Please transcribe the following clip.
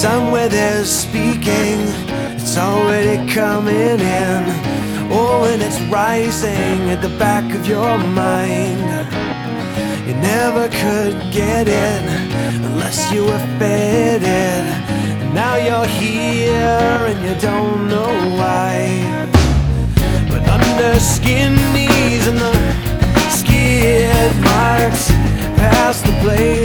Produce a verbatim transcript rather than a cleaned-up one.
somewhere they're speaking, it's already coming in. Oh, and it's rising at the back of your mind. You never could get it unless you were fed it. And now you're here and you don't know why. But under skin knees and the skid marks past the blade